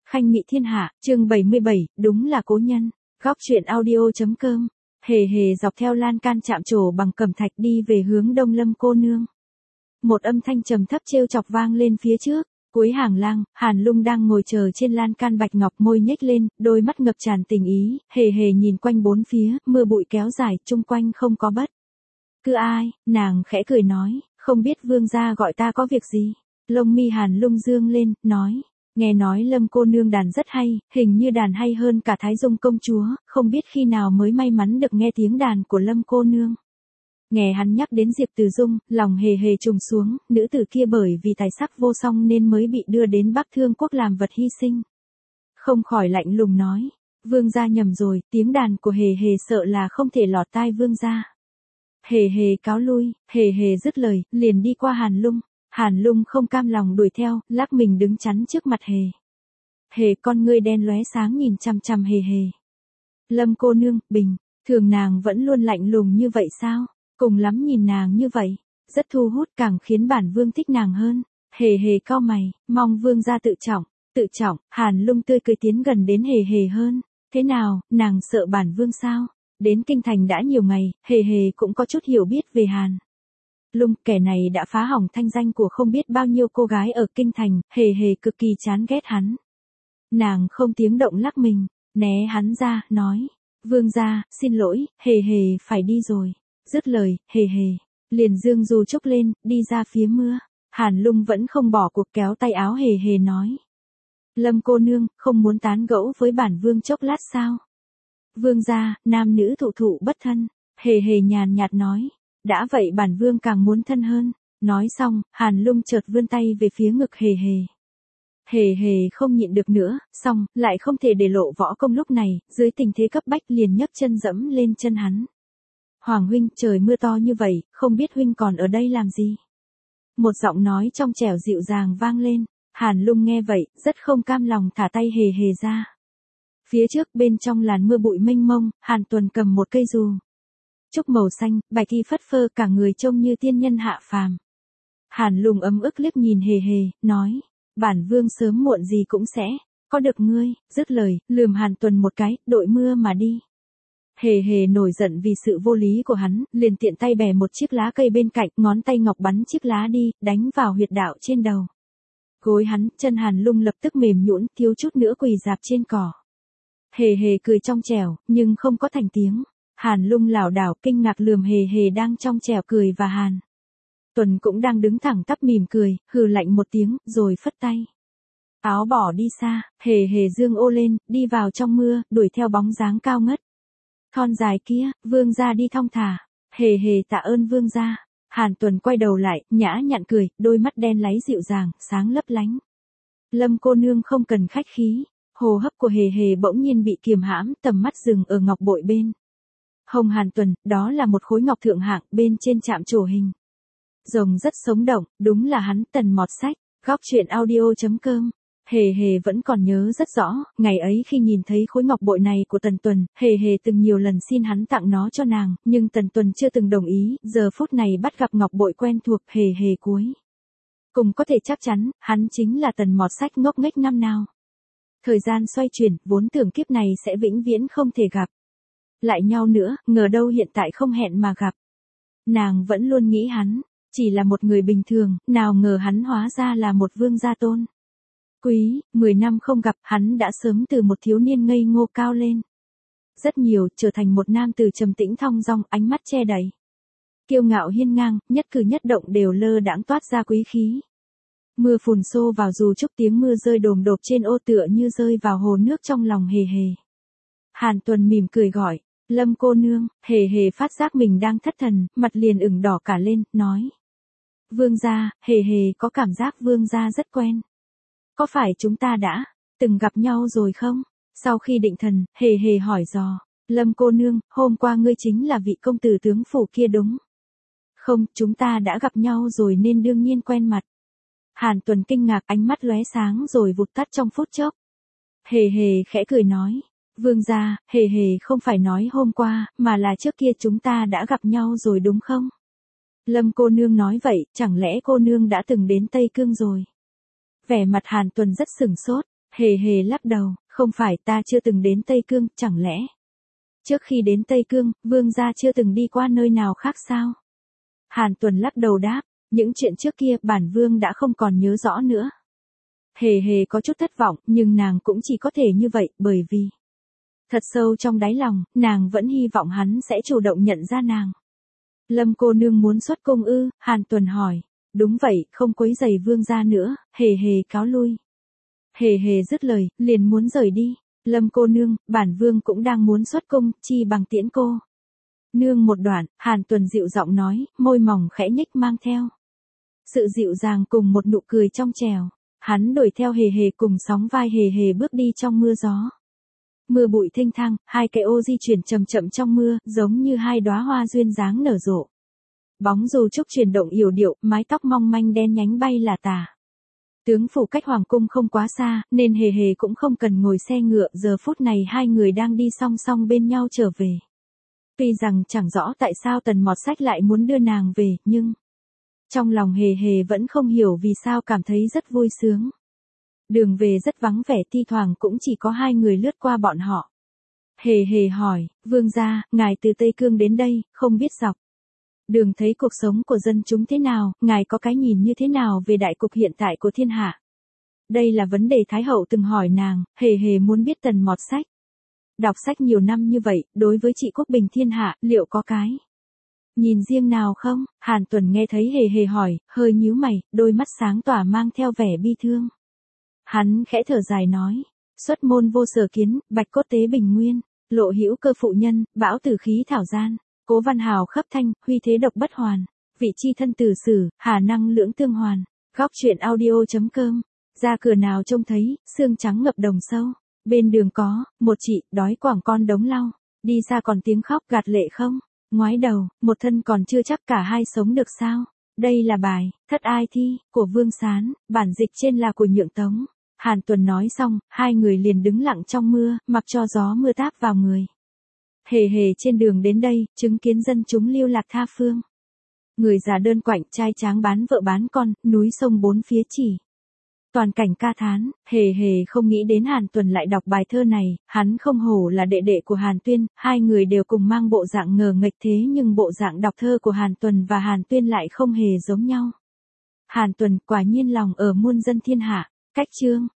Khanh Mị Thiên Hạ, chương 77, đúng là cố nhân. Góc truyện audio.com. Hề hề dọc theo lan can chạm trổ bằng cẩm thạch đi về hướng Đông Lâm cô nương. Một âm thanh trầm thấp trêu chọc vang lên phía trước. Cuối hàng lang, Hàn Lung đang ngồi chờ trên lan can bạch ngọc, môi nhếch lên, đôi mắt ngập tràn tình ý, hề hề nhìn quanh bốn phía, mưa bụi kéo dài, chung quanh không có bất cứ ai. Nàng khẽ cười nói, không biết vương gia gọi ta có việc gì. Lông mi Hàn Lung dương lên, nói, nghe nói Lâm cô nương đàn rất hay, hình như đàn hay hơn cả Thái Dung công chúa, không biết khi nào mới may mắn được nghe tiếng đàn của Lâm cô nương. Nghe hắn nhắc đến Diệp Từ Dung, lòng hề hề trùng xuống, nữ tử kia bởi vì tài sắc vô song nên mới bị đưa đến Bắc Thương quốc làm vật hy sinh. Không khỏi lạnh lùng nói, vương gia nhầm rồi, tiếng đàn của hề hề sợ là không thể lọt tai vương gia. Hề hề cáo lui, hề hề dứt lời, liền đi qua Hàn Lung. Hàn Lung không cam lòng đuổi theo, lắc mình đứng chắn trước mặt hề. Hề con ngươi đen lóe sáng nhìn chằm chằm hề hề. Lâm cô nương, bình, thường nàng vẫn luôn lạnh lùng như vậy sao? Cùng lắm nhìn nàng như vậy, rất thu hút, càng khiến bản vương thích nàng hơn. Hề hề cau mày, mong vương gia tự trọng, Hàn Lung tươi cười tiến gần đến hề hề hơn. Thế nào, nàng sợ bản vương sao? Đến kinh thành đã nhiều ngày, hề hề cũng có chút hiểu biết về Hàn Lung, kẻ này đã phá hỏng thanh danh của không biết bao nhiêu cô gái ở kinh thành, hề hề cực kỳ chán ghét hắn. Nàng không tiếng động lắc mình, né hắn ra, nói, vương gia, xin lỗi, hề hề phải đi rồi. Dứt lời, hề hề liền dương dù trúc lên, đi ra phía mưa. Hàn Lung vẫn không bỏ cuộc, kéo tay áo hề hề nói, Lâm cô nương, không muốn tán gẫu với bản vương chốc lát sao? Vương gia, nam nữ thụ thụ bất thân. Hề hề nhàn nhạt nói, đã vậy bản vương càng muốn thân hơn. Nói xong, Hàn Lung chợt vươn tay về phía ngực hề hề. Hề hề không nhịn được nữa, xong, lại không thể để lộ võ công lúc này, dưới tình thế cấp bách liền nhấc chân dẫm lên chân hắn. Hoàng huynh, trời mưa to như vậy, không biết huynh còn ở đây làm gì? Một giọng nói trong trẻo dịu dàng vang lên. Hàn Lung nghe vậy, rất không cam lòng thả tay hề hề ra. Phía trước bên trong làn mưa bụi mênh mông, Hàn Tuần cầm một cây dù trúc màu xanh, bạch y phất phơ, cả người trông như tiên nhân hạ phàm. Hàn Lung ấm ức liếc nhìn hề hề, nói, bản vương sớm muộn gì cũng sẽ có được ngươi. Dứt lời, lườm Hàn Tuần một cái, đội mưa mà đi. Hề hề nổi giận vì sự vô lý của hắn, liền tiện tay bẻ một chiếc lá cây bên cạnh, ngón tay ngọc bắn chiếc lá đi, đánh vào huyệt đạo trên đầu gối hắn. Chân Hàn Lung lập tức mềm nhũn, thiếu chút nữa quỳ rạp trên cỏ. Hề hề cười trong trẻo, nhưng không có thành tiếng. Hàn Lung lảo đảo kinh ngạc lườm hề hề đang trong trẻo cười, và Hàn Tuần cũng đang đứng thẳng tắp mỉm cười, hừ lạnh một tiếng, rồi phất tay áo bỏ đi xa. Hề hề dương ô lên, đi vào trong mưa, đuổi theo bóng dáng cao ngất thon dài kia. Vương gia đi thong thả. Hề hề tạ ơn vương gia. Hàn Tuần quay đầu lại, nhã nhặn cười, đôi mắt đen láy dịu dàng, sáng lấp lánh. Lâm cô nương không cần khách khí. Hô hấp của hề hề bỗng nhiên bị kiềm hãm, tầm mắt dừng ở ngọc bội bên hông Hàn Tuần, đó là một khối ngọc thượng hạng, bên trên chạm trổ hình rồng rất sống động, đúng là hắn. Tần Mọt Sách. Góc truyện audio.com. Hề hề vẫn còn nhớ rất rõ, ngày ấy khi nhìn thấy khối ngọc bội này của Tần Tuần, hề hề từng nhiều lần xin hắn tặng nó cho nàng, nhưng Tần Tuần chưa từng đồng ý. Giờ phút này bắt gặp ngọc bội quen thuộc, hề hề cuối cùng có thể chắc chắn, hắn chính là Tần Mọt Sách ngốc nghếch năm nào. Thời gian xoay chuyển, vốn tưởng kiếp này sẽ vĩnh viễn không thể gặp lại nhau nữa, ngờ đâu hiện tại không hẹn mà gặp. Nàng vẫn luôn nghĩ hắn chỉ là một người bình thường, nào ngờ hắn hóa ra là một vương gia tôn quý. 10 năm không gặp, hắn đã sớm từ một thiếu niên ngây ngô cao lên rất nhiều, trở thành một nam tử trầm tĩnh thong dong, ánh mắt che đậy kiêu ngạo hiên ngang, nhất cử nhất động đều lơ đãng toát ra quý khí. Mưa phùn xô vào dù trúc, tiếng mưa rơi đồm đột trên ô tựa như rơi vào hồ nước trong lòng hề hề. Hàn Tuần mỉm cười gọi, Lâm cô nương. Hề hề phát giác mình đang thất thần, mặt liền ửng đỏ cả lên, nói, vương gia. Hề hề có cảm giác vương gia rất quen. Có phải chúng ta đã từng gặp nhau rồi không? Sau khi định thần, hề hề hỏi dò, Lâm cô nương, hôm qua ngươi chính là vị công tử tướng phủ kia đúng không? Chúng ta đã gặp nhau rồi nên đương nhiên quen mặt. Hàn Tuần kinh ngạc, ánh mắt lóe sáng rồi vụt tắt trong phút chốc. Hề hề khẽ cười nói, vương gia, hề hề không phải nói hôm qua, mà là trước kia chúng ta đã gặp nhau rồi đúng không? Lâm cô nương nói vậy, chẳng lẽ cô nương đã từng đến Tây Cương rồi? Vẻ mặt Hàn Tuần rất sửng sốt. Hề hề lắc đầu, không phải, ta chưa từng đến Tây Cương, chẳng lẽ trước khi đến Tây Cương, vương gia chưa từng đi qua nơi nào khác sao? Hàn Tuần lắc đầu đáp, những chuyện trước kia bản vương đã không còn nhớ rõ nữa. Hề hề có chút thất vọng, nhưng nàng cũng chỉ có thể như vậy, bởi vì thật sâu trong đáy lòng, nàng vẫn hy vọng hắn sẽ chủ động nhận ra nàng. Lâm cô nương muốn xuất cung ư? Hàn Tuần hỏi. Đúng vậy, không quấy rầy vương gia nữa, hề hề cáo lui. Hề hề dứt lời, liền muốn rời đi. Lâm cô nương, bản vương cũng đang muốn xuất cung, chi bằng tiễn cô. Nương một đoạn, Hàn Tuần dịu giọng nói, môi mỏng khẽ nhếch mang theo sự dịu dàng cùng một nụ cười trong trẻo. Hắn đuổi theo hề hề cùng sóng vai hề hề bước đi trong mưa gió. Mưa bụi thênh thang, hai cái ô di chuyển chậm chậm trong mưa, giống như hai đóa hoa duyên dáng nở rộ. Bóng dù trúc chuyển động yểu điệu, mái tóc mong manh đen nhánh bay là tả. Tướng phủ cách hoàng cung không quá xa, nên hề hề cũng không cần ngồi xe ngựa, giờ phút này hai người đang đi song song bên nhau trở về. Tuy rằng chẳng rõ tại sao Tần Mọt Sách lại muốn đưa nàng về, nhưng trong lòng hề hề vẫn không hiểu vì sao cảm thấy rất vui sướng. Đường về rất vắng vẻ, thi thoảng cũng chỉ có hai người lướt qua bọn họ. Hề hề hỏi, vương gia, ngài từ Tây Cương đến đây, không biết dọc đường thấy cuộc sống của dân chúng thế nào, ngài có cái nhìn như thế nào về đại cục hiện tại của thiên hạ? Đây là vấn đề Thái hậu từng hỏi nàng, hề hề muốn biết Tần Mọt Sách. Đọc sách nhiều năm như vậy, đối với trị quốc bình thiên hạ, liệu có cái nhìn riêng nào không? Hàn Tuần nghe thấy hề hề hỏi, hơi nhíu mày, đôi mắt sáng tỏa mang theo vẻ bi thương. Hắn khẽ thở dài nói, xuất môn vô sở kiến, bạch cốt tế bình nguyên, lộ hữu cơ phụ nhân, bão tử khí thảo gian, cố văn hào khắp thanh, huy thế độc bất hoàn, vị chi thân tử sử, hà năng lưỡng tương hoàn. Góc truyện audio.com, ra cửa nào trông thấy, xương trắng ngập đồng sâu. Bên đường có, một chị, đói quảng con đống lau, đi xa còn tiếng khóc gạt lệ không, ngoái đầu, một thân còn chưa chắc cả hai sống được sao. Đây là bài, Thất Ai Thi, của Vương Sán, bản dịch trên là của Nhượng Tống. Hàn Tuần nói xong, hai người liền đứng lặng trong mưa, mặc cho gió mưa táp vào người. Hề hề trên đường đến đây, chứng kiến dân chúng lưu lạc tha phương. Người già đơn quạnh, trai tráng bán vợ bán con, núi sông bốn phía chỉ toàn cảnh ca thán. Hề hề không nghĩ đến Hàn Tuần lại đọc bài thơ này, hắn không hổ là đệ đệ của Hàn Tuyên, hai người đều cùng mang bộ dạng ngờ nghệch thế nhưng bộ dạng đọc thơ của Hàn Tuần và Hàn Tuyên lại không hề giống nhau. Hàn Tuần quả nhiên lòng ở muôn dân thiên hạ, cách chương.